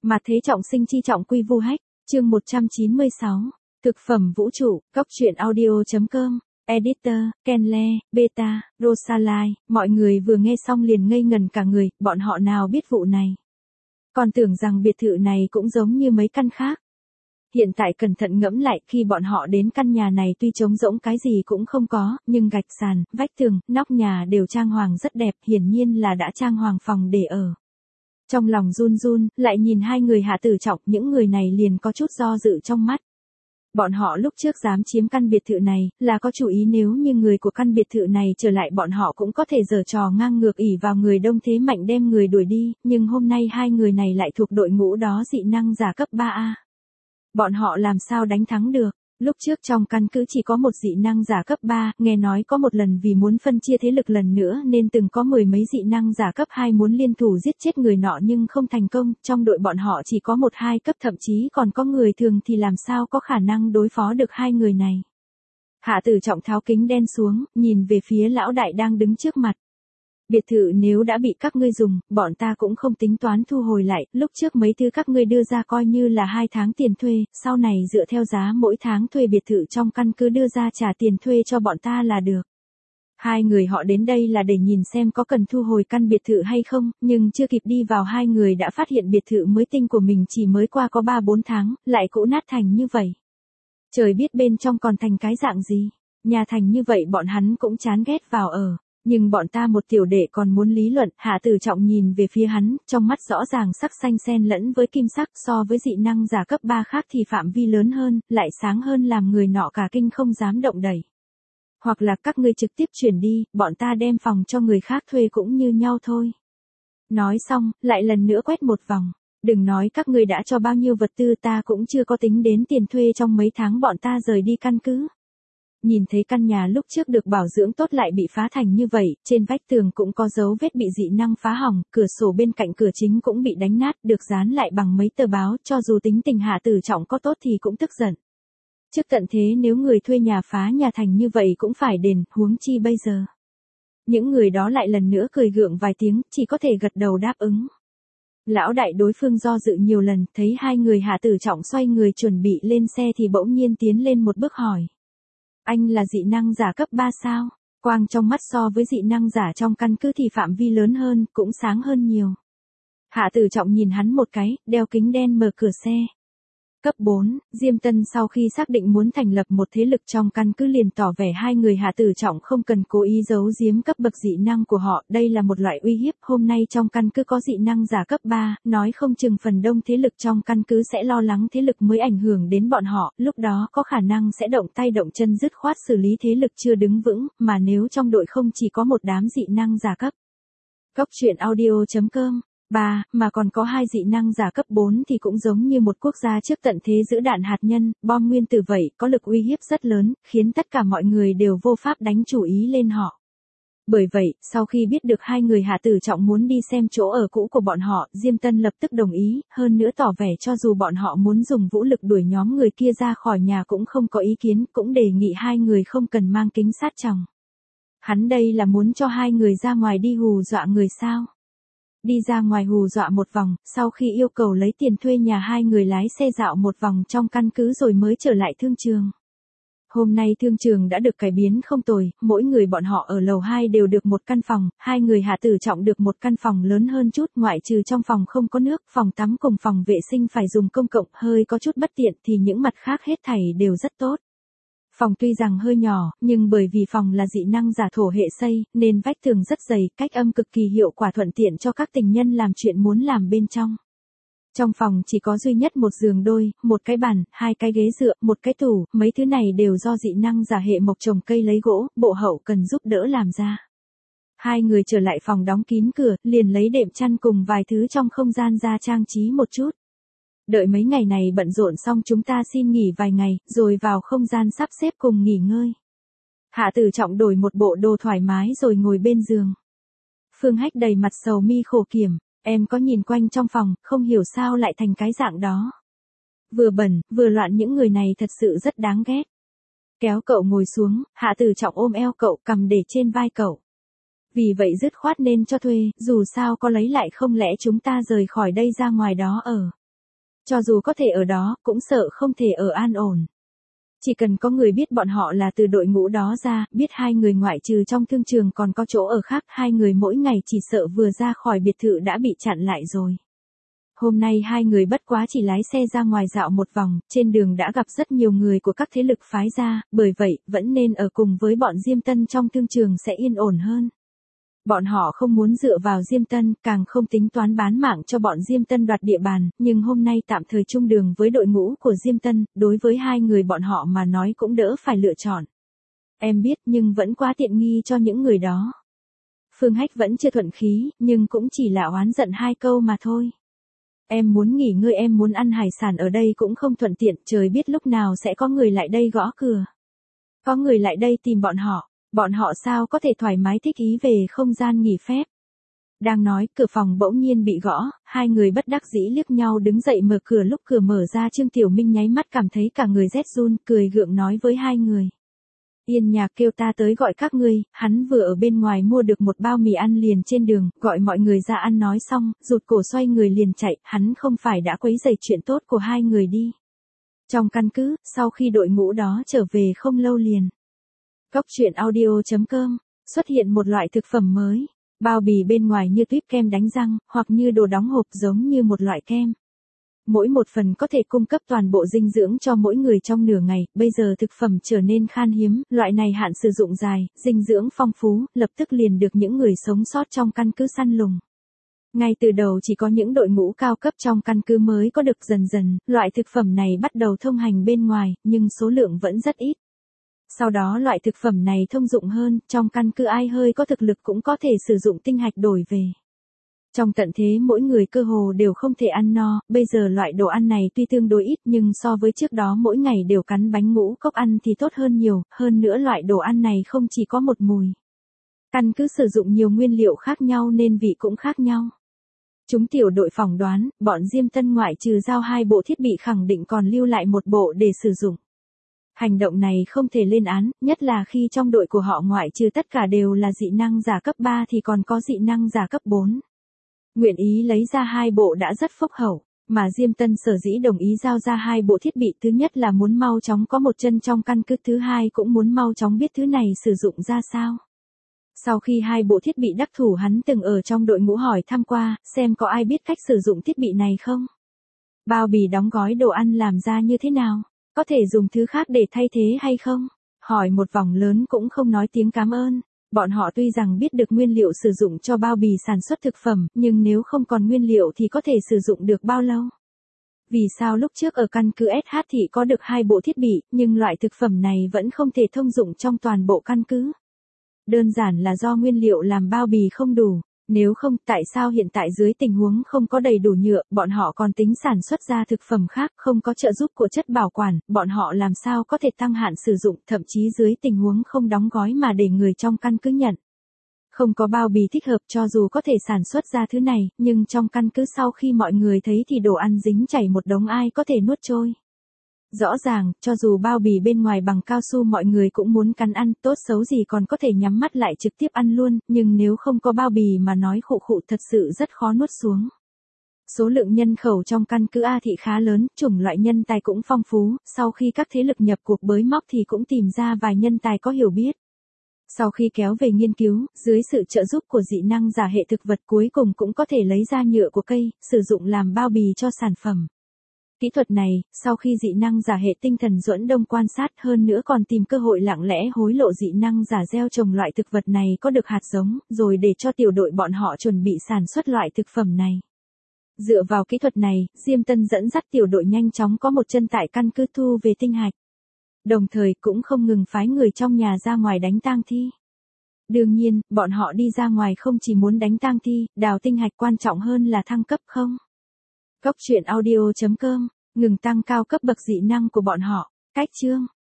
Mà thế trọng sinh chi trọng quy vu hách, chương 196. Thực phẩm vũ trụ, góc truyện audio.com, editor, Kenle, Beta, Rosalai, mọi người vừa nghe xong liền ngây ngần cả người, bọn họ nào biết vụ này. Còn tưởng rằng biệt thự này cũng giống như mấy căn khác. Hiện tại cẩn thận ngẫm lại, khi bọn họ đến căn nhà này tuy trống rỗng cái gì cũng không có, nhưng gạch sàn, vách tường, nóc nhà đều trang hoàng rất đẹp, hiển nhiên là đã trang hoàng phòng để ở. Trong lòng run run, lại nhìn hai người Hạ Tử Trọng, những người này liền có chút do dự trong mắt. Bọn họ lúc trước dám chiếm căn biệt thự này, là có chủ ý nếu như người của căn biệt thự này trở lại bọn họ cũng có thể giở trò ngang ngược ỷ vào người đông thế mạnh đem người đuổi đi, nhưng hôm nay hai người này lại thuộc đội ngũ đó dị năng giả cấp 3A. Bọn họ làm sao đánh thắng được? Lúc trước trong căn cứ chỉ có một dị năng giả cấp 3, nghe nói có một lần vì muốn phân chia thế lực lần nữa nên từng có mười mấy dị năng giả cấp 2 muốn liên thủ giết chết người nọ nhưng không thành công, trong đội bọn họ chỉ có 1-2 cấp thậm chí còn có người thường thì làm sao có khả năng đối phó được hai người này. Hạ Tử Trọng tháo kính đen xuống, nhìn về phía lão đại đang đứng trước mặt. Biệt thự nếu đã bị các ngươi dùng, bọn ta cũng không tính toán thu hồi lại, lúc trước mấy thứ các ngươi đưa ra coi như là 2 tháng tiền thuê, sau này dựa theo giá mỗi tháng thuê biệt thự trong căn cứ đưa ra trả tiền thuê cho bọn ta là được. Hai người họ đến đây là để nhìn xem có cần thu hồi căn biệt thự hay không, nhưng chưa kịp đi vào hai người đã phát hiện biệt thự mới tinh của mình chỉ mới qua có 3-4 tháng, lại cũ nát thành như vậy. Trời biết bên trong còn thành cái dạng gì, nhà thành như vậy bọn hắn cũng chán ghét vào ở. Nhưng bọn ta một tiểu đệ còn muốn lý luận, Hạ Tử Trọng nhìn về phía hắn, trong mắt rõ ràng sắc xanh xen lẫn với kim sắc, so với dị năng giả cấp 3 khác thì phạm vi lớn hơn, lại sáng hơn làm người nọ cả kinh không dám động đẩy. Hoặc là các ngươi trực tiếp chuyển đi, bọn ta đem phòng cho người khác thuê cũng như nhau thôi. Nói xong, lại lần nữa quét một vòng. Đừng nói các ngươi đã cho bao nhiêu vật tư, ta cũng chưa có tính đến tiền thuê trong mấy tháng bọn ta rời đi căn cứ. Nhìn thấy căn nhà lúc trước được bảo dưỡng tốt lại bị phá thành như vậy, trên vách tường cũng có dấu vết bị dị năng phá hỏng, cửa sổ bên cạnh cửa chính cũng bị đánh nát, được dán lại bằng mấy tờ báo, cho dù tính tình Hạ Tử Trọng có tốt thì cũng tức giận. Trước tận thế nếu người thuê nhà phá nhà thành như vậy cũng phải đền, huống chi bây giờ. Những người đó lại lần nữa cười gượng vài tiếng, chỉ có thể gật đầu đáp ứng. Lão đại đối phương do dự nhiều lần, thấy hai người Hạ Tử Trọng xoay người chuẩn bị lên xe thì bỗng nhiên tiến lên một bước hỏi. Anh là dị năng giả cấp 3 sao? Quang trong mắt so với dị năng giả trong căn cứ thì phạm vi lớn hơn, cũng sáng hơn nhiều. Hạ Tử Trọng nhìn hắn một cái, đeo kính đen mở cửa xe. Cấp 4, Diêm Tân sau khi xác định muốn thành lập một thế lực trong căn cứ liền tỏ vẻ hai người Hạ Tử Trọng không cần cố ý giấu giếm cấp bậc dị năng của họ, đây là một loại uy hiếp, hôm nay trong căn cứ có dị năng giả cấp 3, nói không chừng phần đông thế lực trong căn cứ sẽ lo lắng thế lực mới ảnh hưởng đến bọn họ, lúc đó có khả năng sẽ động tay động chân dứt khoát xử lý thế lực chưa đứng vững, mà nếu trong đội không chỉ có một đám dị năng giả cấp. Góc truyện audio.com 3, mà còn có 2 dị năng giả cấp 4 thì cũng giống như một quốc gia trước tận thế giữ đạn hạt nhân, bom nguyên tử vậy, có lực uy hiếp rất lớn, khiến tất cả mọi người đều vô pháp đánh chủ ý lên họ. Bởi vậy, sau khi biết được hai người Hạ Tử Trọng muốn đi xem chỗ ở cũ của bọn họ, Diêm Tân lập tức đồng ý, hơn nữa tỏ vẻ cho dù bọn họ muốn dùng vũ lực đuổi nhóm người kia ra khỏi nhà cũng không có ý kiến, cũng đề nghị hai người không cần mang kính sát tròng. Hắn đây là muốn cho hai người ra ngoài đi hù dọa người sao? Đi ra ngoài hù dọa một vòng, sau khi yêu cầu lấy tiền thuê nhà hai người lái xe dạo một vòng trong căn cứ rồi mới trở lại thương trường. Hôm nay thương trường đã được cải biến không tồi, mỗi người bọn họ ở lầu 2 đều được một căn phòng, hai người Hạ Tử Trọng được một căn phòng lớn hơn chút, ngoại trừ trong phòng không có nước, phòng tắm cùng phòng vệ sinh phải dùng công cộng, hơi có chút bất tiện thì những mặt khác hết thảy đều rất tốt. Phòng tuy rằng hơi nhỏ, nhưng bởi vì phòng là dị năng giả thổ hệ xây, nên vách tường rất dày, cách âm cực kỳ hiệu quả thuận tiện cho các tình nhân làm chuyện muốn làm bên trong. Trong phòng chỉ có duy nhất một giường đôi, một cái bàn, 2 cái ghế dựa, một cái tủ, mấy thứ này đều do dị năng giả hệ mộc trồng cây lấy gỗ, bộ hậu cần giúp đỡ làm ra. Hai người trở lại phòng đóng kín cửa, liền lấy đệm chăn cùng vài thứ trong không gian ra trang trí một chút. Đợi mấy ngày này bận rộn xong chúng ta xin nghỉ vài ngày, rồi vào không gian sắp xếp cùng nghỉ ngơi. Hạ Tử Trọng đổi một bộ đồ thoải mái rồi ngồi bên giường. Phương Hách đầy mặt sầu mi khổ kiểm, em có nhìn quanh trong phòng, không hiểu sao lại thành cái dạng đó. Vừa bẩn, vừa loạn, những người này thật sự rất đáng ghét. Kéo cậu ngồi xuống, Hạ Tử Trọng ôm eo cậu, cầm để trên vai cậu. Vì vậy dứt khoát nên cho thuê, dù sao có lấy lại không lẽ chúng ta rời khỏi đây ra ngoài đó ở. Cho dù có thể ở đó, cũng sợ không thể ở an ổn. Chỉ cần có người biết bọn họ là từ đội ngũ đó ra, biết hai người ngoại trừ trong thương trường còn có chỗ ở khác, hai người mỗi ngày chỉ sợ vừa ra khỏi biệt thự đã bị chặn lại rồi. Hôm nay hai người bất quá chỉ lái xe ra ngoài dạo một vòng, trên đường đã gặp rất nhiều người của các thế lực phái ra, bởi vậy, vẫn nên ở cùng với bọn Diêm Tân trong thương trường sẽ yên ổn hơn. Bọn họ không muốn dựa vào Diêm Tân, càng không tính toán bán mạng cho bọn Diêm Tân đoạt địa bàn, nhưng hôm nay tạm thời chung đường với đội ngũ của Diêm Tân, đối với hai người bọn họ mà nói cũng đỡ phải lựa chọn. Em biết nhưng vẫn quá tiện nghi cho những người đó. Phương Hách vẫn chưa thuận khí, nhưng cũng chỉ là oán giận hai câu mà thôi. Em muốn nghỉ ngơi, em muốn ăn hải sản ở đây cũng không thuận tiện, trời biết lúc nào sẽ có người lại đây gõ cửa. Có người lại đây tìm bọn họ sao có thể thoải mái thích ý về không gian nghỉ phép. Đang nói, cửa phòng bỗng nhiên bị gõ, hai người bất đắc dĩ liếc nhau đứng dậy mở cửa, lúc cửa mở ra Trương Tiểu Minh nháy mắt cảm thấy cả người rét run, cười gượng nói với hai người. Yên Nhạc kêu ta tới gọi các ngươi, hắn vừa ở bên ngoài mua được một bao mì ăn liền trên đường, gọi mọi người ra ăn nói xong, rụt cổ xoay người liền chạy, hắn không phải đã quấy rầy chuyện tốt của hai người đi. Trong căn cứ, sau khi đội ngũ đó trở về không lâu liền. Cóc truyện audio.com, xuất hiện một loại thực phẩm mới, bao bì bên ngoài như tuyếp kem đánh răng, hoặc như đồ đóng hộp giống như một loại kem. Mỗi một phần có thể cung cấp toàn bộ dinh dưỡng cho mỗi người trong nửa ngày, bây giờ thực phẩm trở nên khan hiếm, loại này hạn sử dụng dài, dinh dưỡng phong phú, lập tức liền được những người sống sót trong căn cứ săn lùng. Ngay từ đầu chỉ có những đội ngũ cao cấp trong căn cứ mới có được, dần dần, loại thực phẩm này bắt đầu thông hành bên ngoài, nhưng số lượng vẫn rất ít. Sau đó loại thực phẩm này thông dụng hơn, trong căn cứ ai hơi có thực lực cũng có thể sử dụng tinh hạch đổi về. Trong tận thế mỗi người cơ hồ đều không thể ăn no, bây giờ loại đồ ăn này tuy tương đối ít nhưng so với trước đó mỗi ngày đều cắn bánh ngũ cốc ăn thì tốt hơn nhiều, hơn nữa loại đồ ăn này không chỉ có một mùi. Căn cứ sử dụng nhiều nguyên liệu khác nhau nên vị cũng khác nhau. Chúng tiểu đội phỏng đoán, bọn Diêm Tân ngoại trừ giao 2 bộ thiết bị khẳng định còn lưu lại một bộ để sử dụng. Hành động này không thể lên án, nhất là khi trong đội của họ ngoại trừ tất cả đều là dị năng giả cấp 3 thì còn có dị năng giả cấp 4. Nguyện ý lấy ra 2 bộ đã rất phúc hậu, mà Diêm Tân sở dĩ đồng ý giao ra 2 bộ thiết bị, thứ nhất là muốn mau chóng có một chân trong căn cứ, thứ hai cũng muốn mau chóng biết thứ này sử dụng ra sao. Sau khi 2 bộ thiết bị đắc thủ, hắn từng ở trong đội ngũ hỏi thăm qua, xem có ai biết cách sử dụng thiết bị này không. Bao bì đóng gói đồ ăn làm ra như thế nào, có thể dùng thứ khác để thay thế hay không. Hỏi một vòng lớn cũng không nói tiếng cảm ơn. Bọn họ tuy rằng biết được nguyên liệu sử dụng cho bao bì sản xuất thực phẩm, nhưng nếu không còn nguyên liệu thì có thể sử dụng được bao lâu? Vì sao lúc trước ở căn cứ SH thì có được 2 bộ thiết bị, nhưng loại thực phẩm này vẫn không thể thông dụng trong toàn bộ căn cứ? Đơn giản là do nguyên liệu làm bao bì không đủ. Nếu không, tại sao hiện tại dưới tình huống không có đầy đủ nhựa, bọn họ còn tính sản xuất ra thực phẩm khác, không có trợ giúp của chất bảo quản, bọn họ làm sao có thể tăng hạn sử dụng, thậm chí dưới tình huống không đóng gói mà để người trong căn cứ nhận. Không có bao bì thích hợp, cho dù có thể sản xuất ra thứ này, nhưng trong căn cứ sau khi mọi người thấy thì đồ ăn dính chảy một đống, ai có thể nuốt trôi. Rõ ràng, cho dù bao bì bên ngoài bằng cao su mọi người cũng muốn cắn ăn, tốt xấu gì còn có thể nhắm mắt lại trực tiếp ăn luôn, nhưng nếu không có bao bì mà nói khụ khụ thật sự rất khó nuốt xuống. Số lượng nhân khẩu trong căn cứ A thị khá lớn, chủng loại nhân tài cũng phong phú, sau khi các thế lực nhập cuộc bới móc thì cũng tìm ra vài nhân tài có hiểu biết. Sau khi kéo về nghiên cứu, dưới sự trợ giúp của dị năng giả hệ thực vật cuối cùng cũng có thể lấy ra nhựa của cây, sử dụng làm bao bì cho sản phẩm. Kỹ thuật này, sau khi dị năng giả hệ tinh thần Duẫn Đông quan sát, hơn nữa còn tìm cơ hội lặng lẽ hối lộ dị năng giả gieo trồng loại thực vật này có được hạt giống, rồi để cho tiểu đội bọn họ chuẩn bị sản xuất loại thực phẩm này. Dựa vào kỹ thuật này, Diêm Tân dẫn dắt tiểu đội nhanh chóng có một chân tại căn cứ thu về tinh hạch. Đồng thời cũng không ngừng phái người trong nhà ra ngoài đánh tang thi. Đương nhiên, bọn họ đi ra ngoài không chỉ muốn đánh tang thi, đào tinh hạch, quan trọng hơn là thăng cấp không. Cóc truyện audio.com, ngừng tăng cao cấp bậc dị năng của bọn họ. Cách chương